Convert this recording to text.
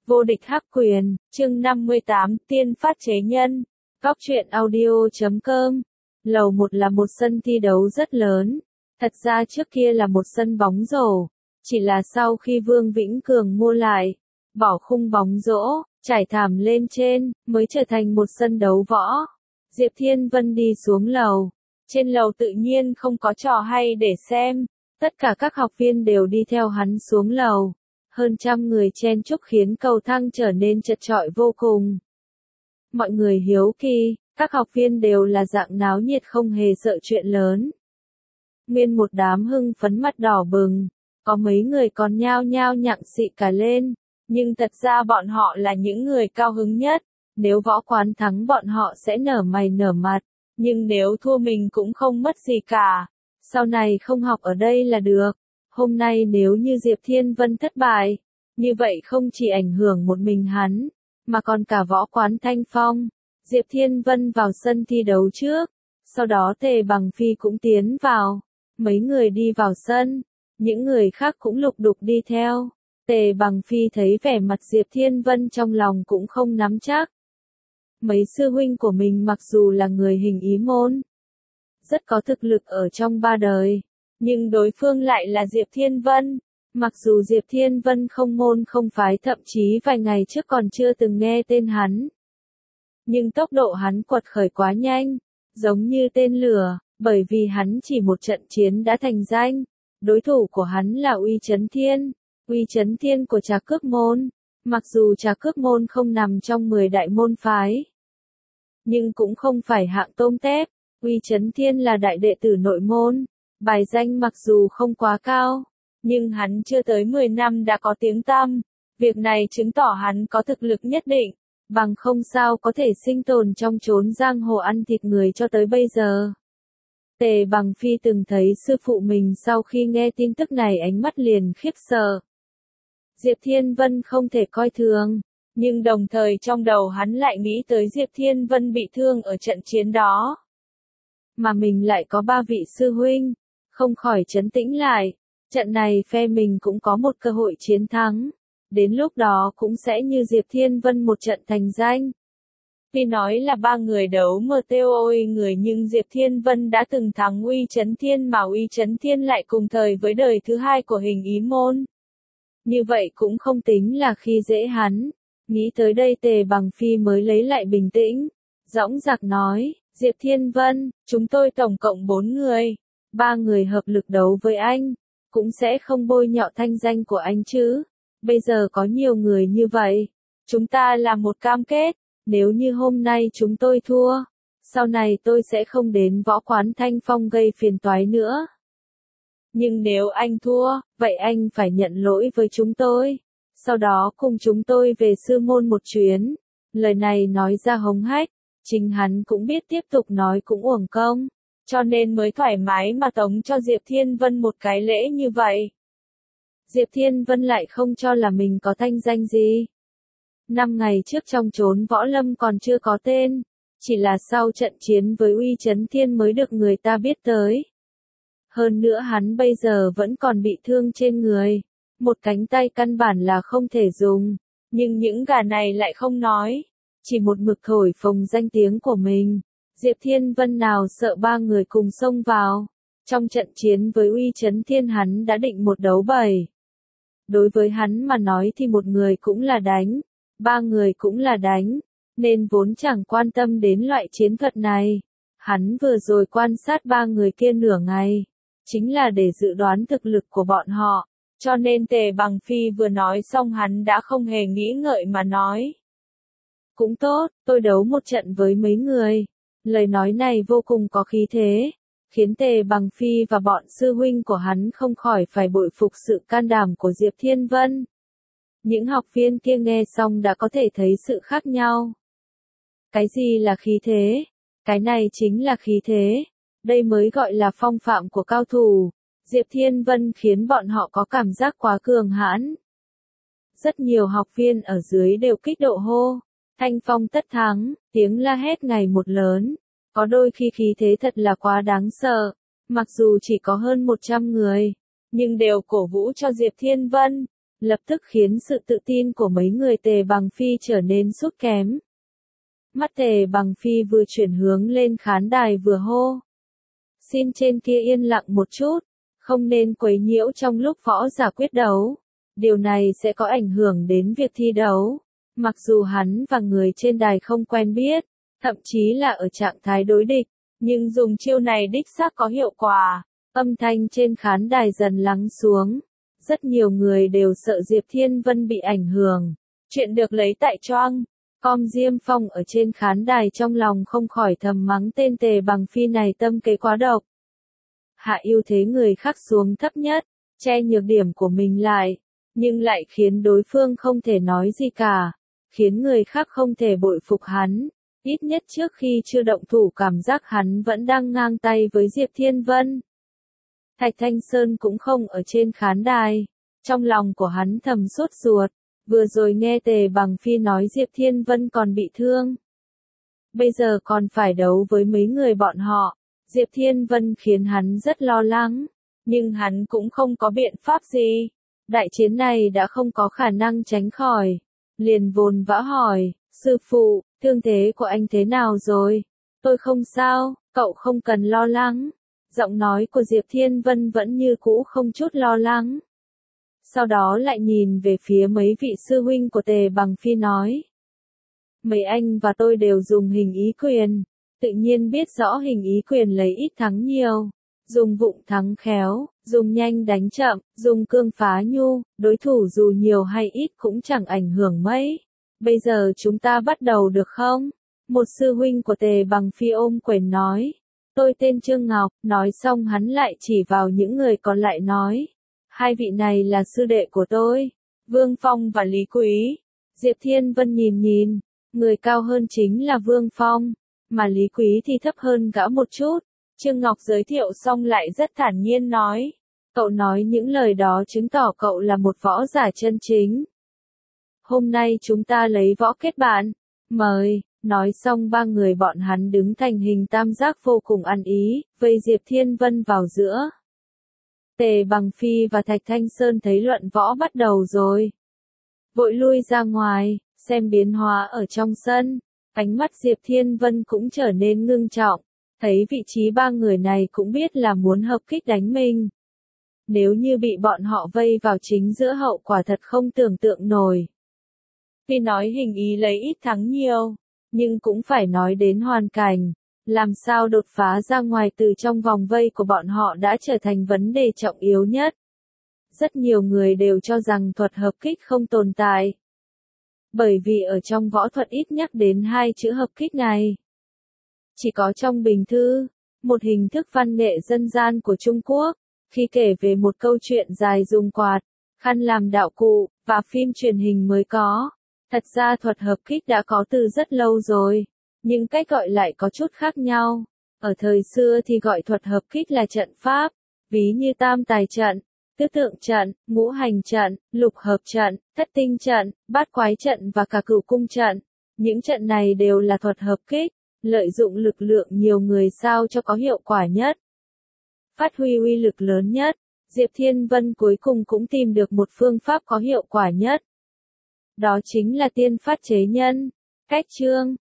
Vô địch hắc quyền, chương 58, tiên phát chế nhân. Góc truyện audio.com. Lầu 1 là một sân thi đấu rất lớn. Thật ra trước kia là một sân bóng rổ. Chỉ là sau khi Vương Vĩnh Cường mua lại, bỏ khung bóng rổ, trải thảm lên trên, mới trở thành một sân đấu võ. Diệp Thiên Vân đi xuống lầu. Trên lầu tự nhiên không có trò hay để xem. Tất cả các học viên đều đi theo hắn xuống lầu. Hơn trăm người chen chúc khiến cầu thang trở nên chật chội vô cùng. Mọi người hiếu kỳ, các học viên đều là dạng náo nhiệt không hề sợ chuyện lớn. Nguyên một đám hưng phấn mặt đỏ bừng, có mấy người còn nhao nhao nhặng xị cả lên, nhưng thật ra bọn họ là những người cao hứng nhất, nếu võ quán thắng bọn họ sẽ nở mày nở mặt, nhưng nếu thua mình cũng không mất gì cả, sau này không học ở đây là được. Hôm nay nếu như Diệp Thiên Vân thất bại, như vậy không chỉ ảnh hưởng một mình hắn, mà còn cả võ quán Thanh Phong. Diệp Thiên Vân vào sân thi đấu trước, sau đó Tề Bằng Phi cũng tiến vào. Mấy người đi vào sân, những người khác cũng lục đục đi theo. Tề Bằng Phi thấy vẻ mặt Diệp Thiên Vân trong lòng cũng không nắm chắc. Mấy sư huynh của mình mặc dù là người hình ý môn, rất có thực lực ở trong ba đời. Nhưng đối phương lại là Diệp Thiên Vân. Mặc dù Diệp Thiên Vân không môn không phái, thậm chí vài ngày trước còn chưa từng nghe tên hắn. Nhưng tốc độ hắn quật khởi quá nhanh, giống như tên lửa, bởi vì hắn chỉ một trận chiến đã thành danh. Đối thủ của hắn là Uy Chấn Thiên. Uy Chấn Thiên của Trà Cước Môn. Mặc dù Trà Cước Môn không nằm trong 10 đại môn phái, nhưng cũng không phải hạng tôm tép. Uy Chấn Thiên là đại đệ tử nội môn. Bài danh mặc dù không quá cao, nhưng hắn chưa tới 10 năm đã có tiếng tăm. Việc này chứng tỏ hắn có thực lực nhất định, bằng không sao có thể sinh tồn trong chốn giang hồ ăn thịt người cho tới bây giờ. Tề Bằng Phi từng thấy sư phụ mình sau khi nghe tin tức này ánh mắt liền khiếp sợ. Diệp Thiên Vân không thể coi thường, nhưng đồng thời trong đầu hắn lại nghĩ tới Diệp Thiên Vân bị thương ở trận chiến đó. Mà mình lại có 3 vị sư huynh, không khỏi trấn tĩnh lại, trận này phe mình cũng có một cơ hội chiến thắng, đến lúc đó cũng sẽ như Diệp Thiên Vân một trận thành danh. Tuy nói là 3 người đấu MTOI người nhưng Diệp Thiên Vân đã từng thắng Uy Chấn Thiên mà Uy Chấn Thiên lại cùng thời với đời thứ 2 của hình ý môn. Như vậy cũng không tính là khi dễ hắn. Nghĩ tới đây Tề Bằng Phi mới lấy lại bình tĩnh, dõng dạc nói, Diệp Thiên Vân, chúng tôi tổng cộng 4 người. 3 người hợp lực đấu với anh, cũng sẽ không bôi nhọ thanh danh của anh chứ. Bây giờ có nhiều người như vậy, chúng ta làm một cam kết, nếu như hôm nay chúng tôi thua, sau này tôi sẽ không đến võ quán Thanh Phong gây phiền toái nữa. Nhưng nếu anh thua, vậy anh phải nhận lỗi với chúng tôi, sau đó cùng chúng tôi về sư môn một chuyến. Lời này nói ra hống hách, chính hắn cũng biết tiếp tục nói cũng uổng công. Cho nên mới thoải mái mà tống cho Diệp Thiên Vân một cái lễ như vậy. Diệp Thiên Vân lại không cho là mình có thanh danh gì. 5 ngày trước trong chốn võ lâm còn chưa có tên, chỉ là sau trận chiến với Uy Chấn Thiên mới được người ta biết tới. Hơn nữa hắn bây giờ vẫn còn bị thương trên người, một cánh tay căn bản là không thể dùng, nhưng những gà này lại không nói, chỉ một mực thổi phồng danh tiếng của mình. Diệp Thiên Vân nào sợ 3 người cùng xông vào. Trong trận chiến với Uy Chấn Thiên hắn đã định một đấu 7. Đối với hắn mà nói thì một người cũng là đánh, 3 người cũng là đánh, nên vốn chẳng quan tâm đến loại chiến thuật này. Hắn vừa rồi quan sát 3 người kia nửa ngày, chính là để dự đoán thực lực của bọn họ, cho nên Tề Bằng Phi vừa nói xong hắn đã không hề nghĩ ngợi mà nói. Cũng tốt, tôi đấu một trận với mấy người. Lời nói này vô cùng có khí thế, khiến Tề Bằng Phi và bọn sư huynh của hắn không khỏi phải bội phục sự can đảm của Diệp Thiên Vân. Những học viên kia nghe xong đã có thể thấy sự khác nhau. Cái gì là khí thế? Cái này chính là khí thế. Đây mới gọi là phong phạm của cao thủ. Diệp Thiên Vân khiến bọn họ có cảm giác quá cường hãn. Rất nhiều học viên ở dưới đều kích động hô. Thanh Phong tất thắng, tiếng la hét ngày một lớn. Có đôi khi khí thế thật là quá đáng sợ. Mặc dù chỉ có hơn 100 người, nhưng đều cổ vũ cho Diệp Thiên Vân. lập tức khiến sự tự tin của mấy người Tề Bằng Phi trở nên sút kém. Mắt Tề Bằng Phi vừa chuyển hướng lên khán đài vừa hô. Xin trên kia yên lặng một chút, không nên quấy nhiễu trong lúc võ giả quyết đấu. Điều này sẽ có ảnh hưởng đến việc thi đấu. Mặc dù hắn và người trên đài không quen biết, thậm chí là ở trạng thái đối địch, nhưng dùng chiêu này đích xác có hiệu quả. Âm thanh trên khán đài dần lắng xuống. Rất nhiều người đều sợ Diệp Thiên Vân bị ảnh hưởng. Chuyện được lấy tại Choang. Com Diêm Phong ở trên khán đài trong lòng không khỏi thầm mắng tên Tề Bằng Phi này tâm kế quá độc. Hạ ưu thế người khác xuống thấp nhất, che nhược điểm của mình lại, nhưng lại khiến đối phương không thể nói gì cả, khiến người khác không thể bội phục hắn. Ít nhất trước khi chưa động thủ cảm giác hắn vẫn đang ngang tay với Diệp Thiên Vân. Thạch Thanh Sơn cũng không ở trên khán đài, trong lòng của hắn thầm sốt ruột, vừa rồi nghe Tề Bằng Phi nói Diệp Thiên Vân còn bị thương. Bây giờ còn phải đấu với mấy người bọn họ, Diệp Thiên Vân khiến hắn rất lo lắng, nhưng hắn cũng không có biện pháp gì. Đại chiến này đã không có khả năng tránh khỏi, liền vồn vã hỏi, sư phụ, thương thế của anh thế nào rồi? Tôi không sao, cậu không cần lo lắng. Giọng nói của Diệp Thiên Vân vẫn như cũ không chút lo lắng. Sau đó lại nhìn về phía mấy vị sư huynh của Tề Bằng Phi nói. Mấy anh và tôi đều dùng hình ý quyền, tự nhiên biết rõ hình ý quyền lấy ít thắng nhiều, dùng vụng thắng khéo, dùng nhanh đánh chậm, dùng cương phá nhu, đối thủ dù nhiều hay ít cũng chẳng ảnh hưởng mấy. Bây giờ chúng ta bắt đầu được không? Một sư huynh của Tề Bằng Phi ôm quyền nói. Tôi tên Trương Ngọc, nói xong hắn lại chỉ vào những người còn lại nói. Hai vị này là sư đệ của tôi, Vương Phong và Lý Quý. Diệp Thiên Vân nhìn, người cao hơn chính là Vương Phong, mà Lý Quý thì thấp hơn gã một chút. Trương Ngọc giới thiệu xong lại rất thản nhiên nói. Cậu nói những lời đó chứng tỏ cậu là một võ giả chân chính. Hôm nay chúng ta lấy võ kết bạn. Mời. Nói xong ba người bọn hắn đứng thành hình tam giác vô cùng ăn ý, vây Diệp Thiên Vân vào giữa. Tề Bằng Phi và Thạch Thanh Sơn thấy luận võ bắt đầu rồi. Vội lui ra ngoài, xem biến hóa ở trong sân. Ánh mắt Diệp Thiên Vân cũng trở nên ngưng trọng. Thấy vị trí ba người này cũng biết là muốn hợp kích đánh mình. Nếu như bị bọn họ vây vào chính giữa hậu quả thật không tưởng tượng nổi. Tuy nói hình ý lấy ít thắng nhiều, nhưng cũng phải nói đến hoàn cảnh. Làm sao đột phá ra ngoài từ trong vòng vây của bọn họ đã trở thành vấn đề trọng yếu nhất. Rất nhiều người đều cho rằng thuật hợp kích không tồn tại. Bởi vì ở trong võ thuật ít nhắc đến hai chữ hợp kích này. Chỉ có trong bình thư, một hình thức văn nghệ dân gian của Trung Quốc, khi kể về một câu chuyện dài dùng quạt, khăn làm đạo cụ, và phim truyền hình mới có. Thật ra thuật hợp kích đã có từ rất lâu rồi, nhưng cách gọi lại có chút khác nhau. Ở thời xưa thì gọi thuật hợp kích là trận pháp, ví như tam tài trận, tứ tượng trận, ngũ hành trận, lục hợp trận, thất tinh trận, bát quái trận và cả cửu cung trận. Những trận này đều là thuật hợp kích, lợi dụng lực lượng nhiều người sao cho có hiệu quả nhất. Phát huy uy lực lớn nhất, Diệp Thiên Vân cuối cùng cũng tìm được một phương pháp có hiệu quả nhất. Đó chính là tiên phát chế nhân. Cách chương